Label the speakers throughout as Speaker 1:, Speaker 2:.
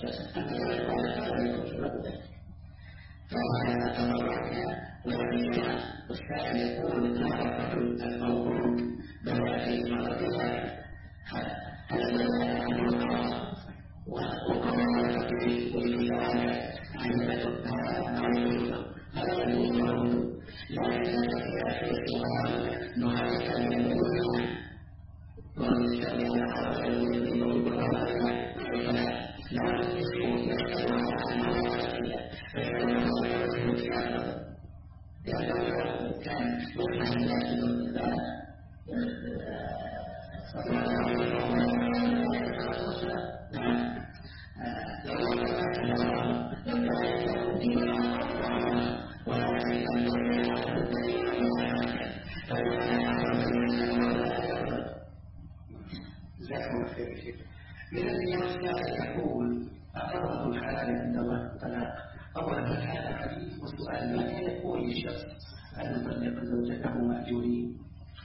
Speaker 1: من الناس يقول أقرب الحلال عند الله الطلاق. أولا هذا الحديث والسؤال: متى يقول للشخص أن يطلق زوجته مأجورين؟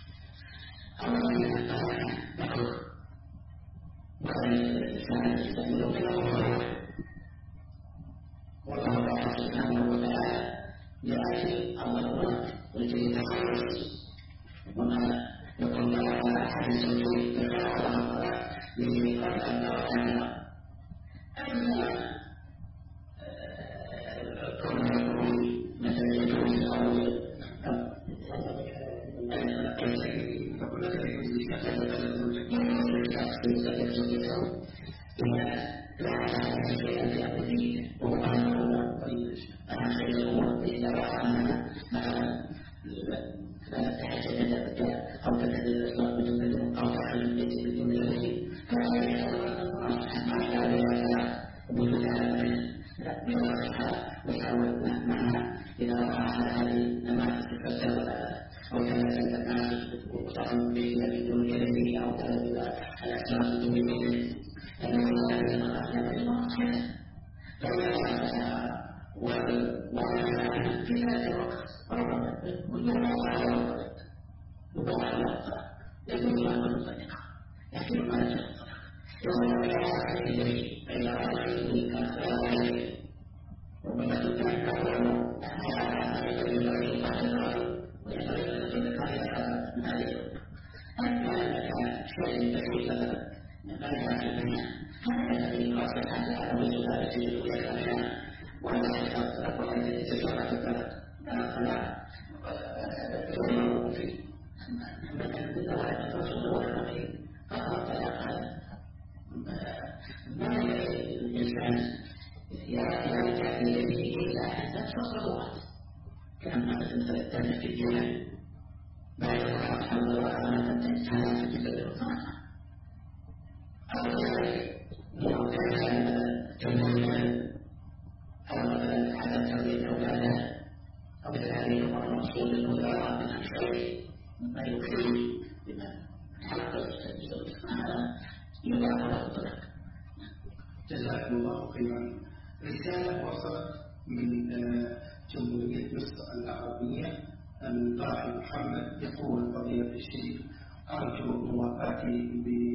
Speaker 1: والله سبحانه وتعالى يأتي الله والجيد وما يقول على أحد الزوجين جزاكم الله خيرا. رسالة وصلت من جمهورية مصر العربية من طه محمد، يقول: فضيلة الشيخ، أرجو موافاتي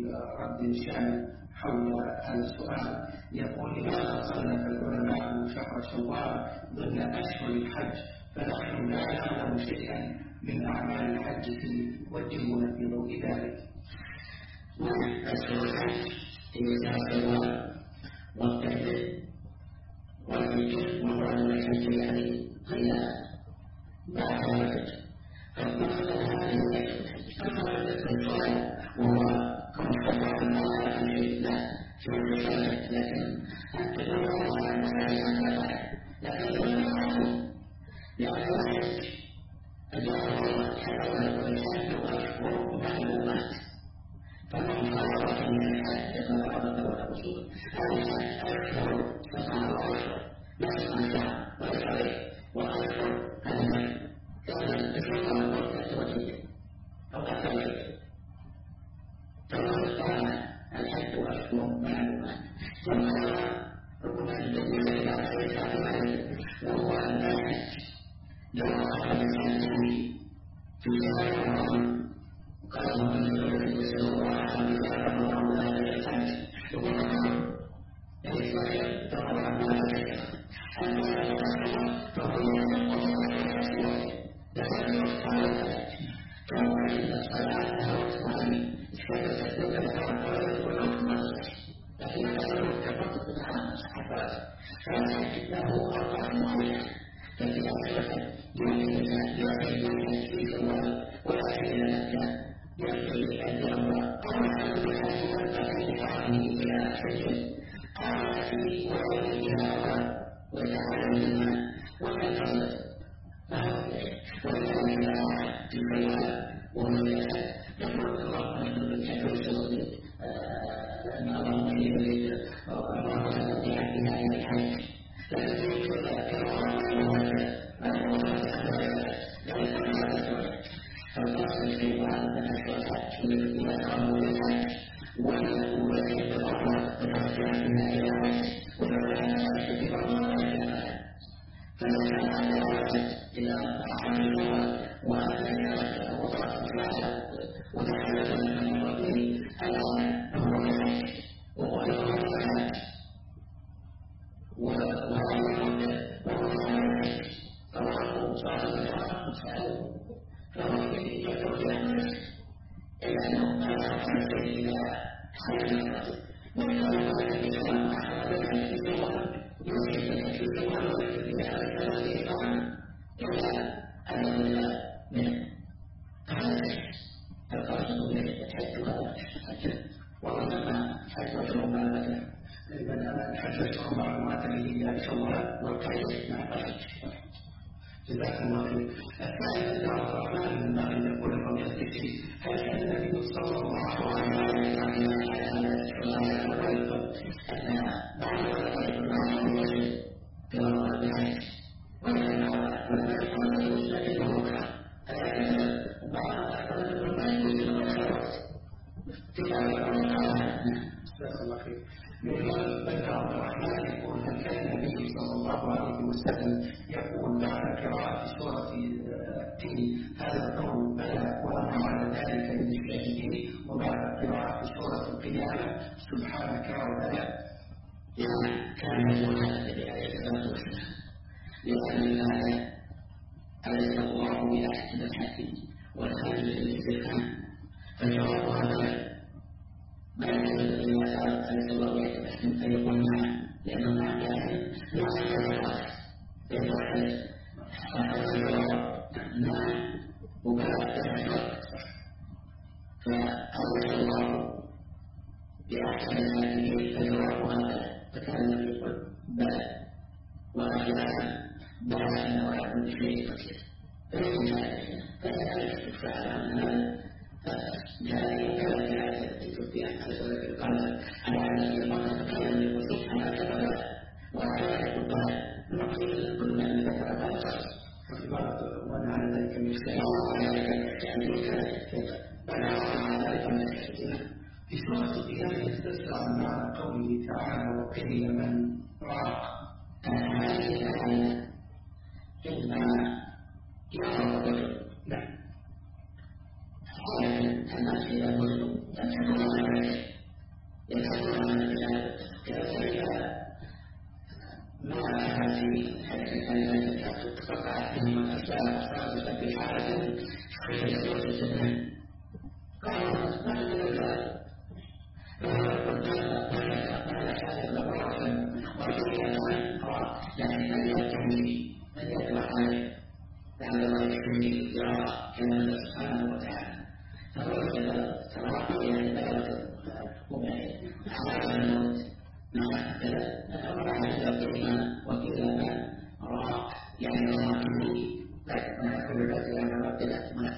Speaker 1: برد شامل حول هذا السؤال. يقول: لماذا صنف العلماء شهر شوال ضمن أشهر الحج فنحن لا نعلم شيئا من أعمال الحج فيه؟ وجهونا في ضوء ذلك. أشهر الحج والتكبير والذكر وقرآن الحج يعني غير بعد الحج. فالمقصد هذه الحج وهو كما قال الله عن الله في الرسالة، لكن التدور على المسائل لكن لأن الحج الله حرم الحج وأشهر معلومات، فمن فرض من الحج فقد الرسول أشهر فقال أشهر وأشهر وأشهر هذا كان بشرط التوحيد أو التوحيد. فقال الحج وأشهر معلومات، ثم ركن الذي لا شيء عليه وهو أن الحج يوقع بالحج في رمضان. قال النبي صلى الله عليه وسلم: فإنه أربعة معينة ففي أصلها يمكن أن يعين في جوال ولكن لك يمكن أن يرى أولا بأن يعاني إلى حجر قالت وإليها وتعالى وتعالى جزاكم الله خير. الثالث عبد الرحمن بن مالك يقول قبل الذكر هل كان النبي صلى الله عليه وسلم يقول بعد قراءة سورة التين هذا القول بلى وأنا على ذلك من الشاهدين وبعد قراءة سورة القيامة سبحانك وبلى كان يقول النبي عليه الصلاة والسلام لأن الآية أليس الله بأحسن الحكيم والخالق للاستفهام فجواب هذا ما يجوز الذي سألت أليس الله بأحسن الحكيم فيقول نعم لأن الله جاهل لا يستطيع نعم وكذا فأول الله بأحسن الحكيم فجواب هذا فكان يقول بلى وأجاب بلى ويكون شيء كثير فليس فلا يستفعل عن هذا فجاء كذا في أن أسألك قال على أن الله كان يقول سبحانك بلى وأجاب بلى نقول كل من ذكر هذا وأنا على ذلك من في سورة القيامة يستسرع معنى قوله تعالى وقيل من راق هذه الآية إما يرى الرجل نعم الناس إذا قلتم يفعلون ذلك يفعلون ذلك كذلك ما هذه الكلمات تقطع فيهم الأسباب وصارت بحالة خير وجدنا قالوا ما تدرك يعني من يتعني من يطلع عليه لعل الله يكفي يرى كما سبحانه وتعالى فوجد تراقي يعني بلغة على الموت مع وكذا راق يعني راقي لكن كل ذلك يعني ربنا ما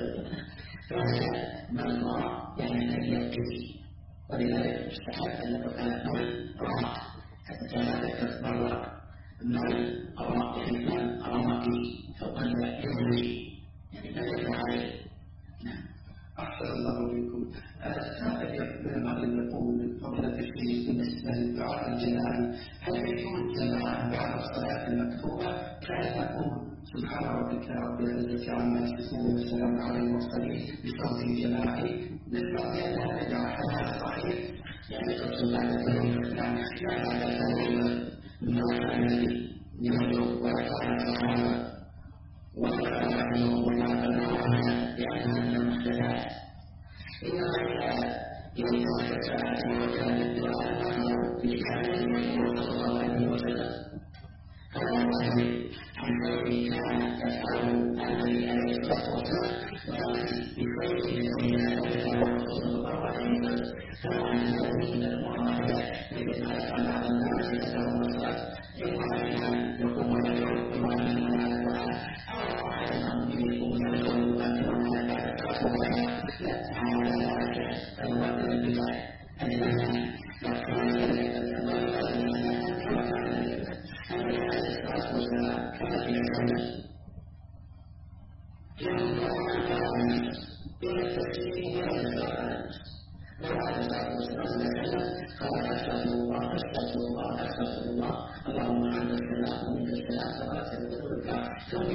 Speaker 1: فهذا من راق يعني من يبتدي ولذلك استحق أن يكون راق حتى ذلك مرة من راق يعني من راقي فقال يهوي يعني ماذا عليه. نعم أحسن الله إليكم. السائل من المغرب يقول فضيلة الشيخ بالنسبة للدعاء الجنائي هل يكون جماعة بعد الصلاة المكتوبة كان يقول سبحان ربك رب العزة عما يصفون والسلام على المرسلين بصوت جماعي نسبة إلى هذا الدعاء صحيح يعني تصل على ذلك لا على ذلك ما الذي يملك ويفعل الصحابة ولا لأنها محدثات إنما يوم الفتاة وكان الدعاء في كلام صلى الله عليه وسلم اللهم انت السلام ومنك السلام تبارك وتعالى ثم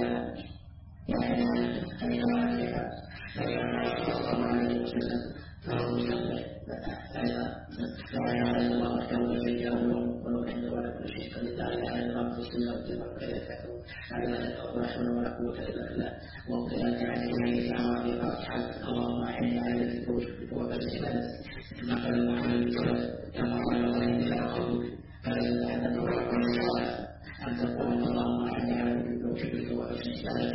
Speaker 1: اللهم اعني على الفوز وبالسلام أن تقول اللهم اعني على بوجهك وبالسلام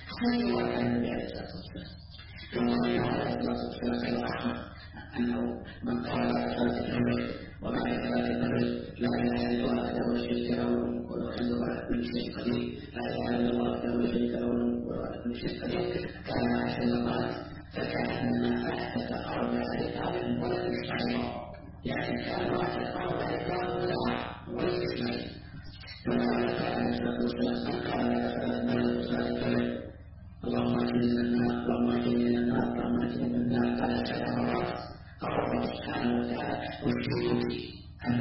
Speaker 1: أنه من قال وبعد ذلك لا إله إلا الله له الشرك له والحمد على كل شيء قدير لا إله إلا الله له الشرك له وعلى كل شيء قدير كان أحسن قال فكأنما أحدث أربع ركاب ولم يسمع الله يعني كان واحد أربع ركاب ولم يسمع اللهم اجعلنا من النار اللهم اجعلنا من النار اللهم اجعلنا من النار على سبع مرات فقال سبحانه وتعالى وجود أن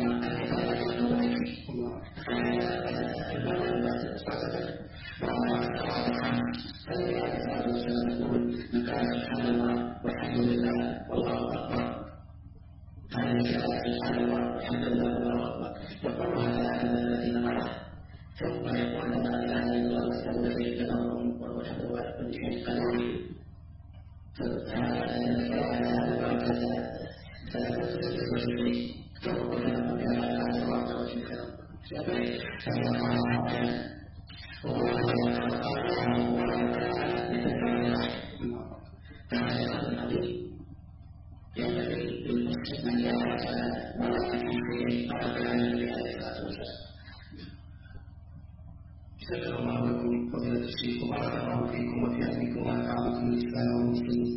Speaker 1: سبحان الله والحمد لله والله أكبر سبحان الله والحمد لله والله أكبر يقول هذا أن الذين مرض ثم يقول لا إله إلا الله وحده لا شريك له والحمد لله على كل شيء قدير شكر الله لكم فضيلة الشيخ وبارك الله فيكم وفي علمكم ونفع بكم الإسلام والمسلمين.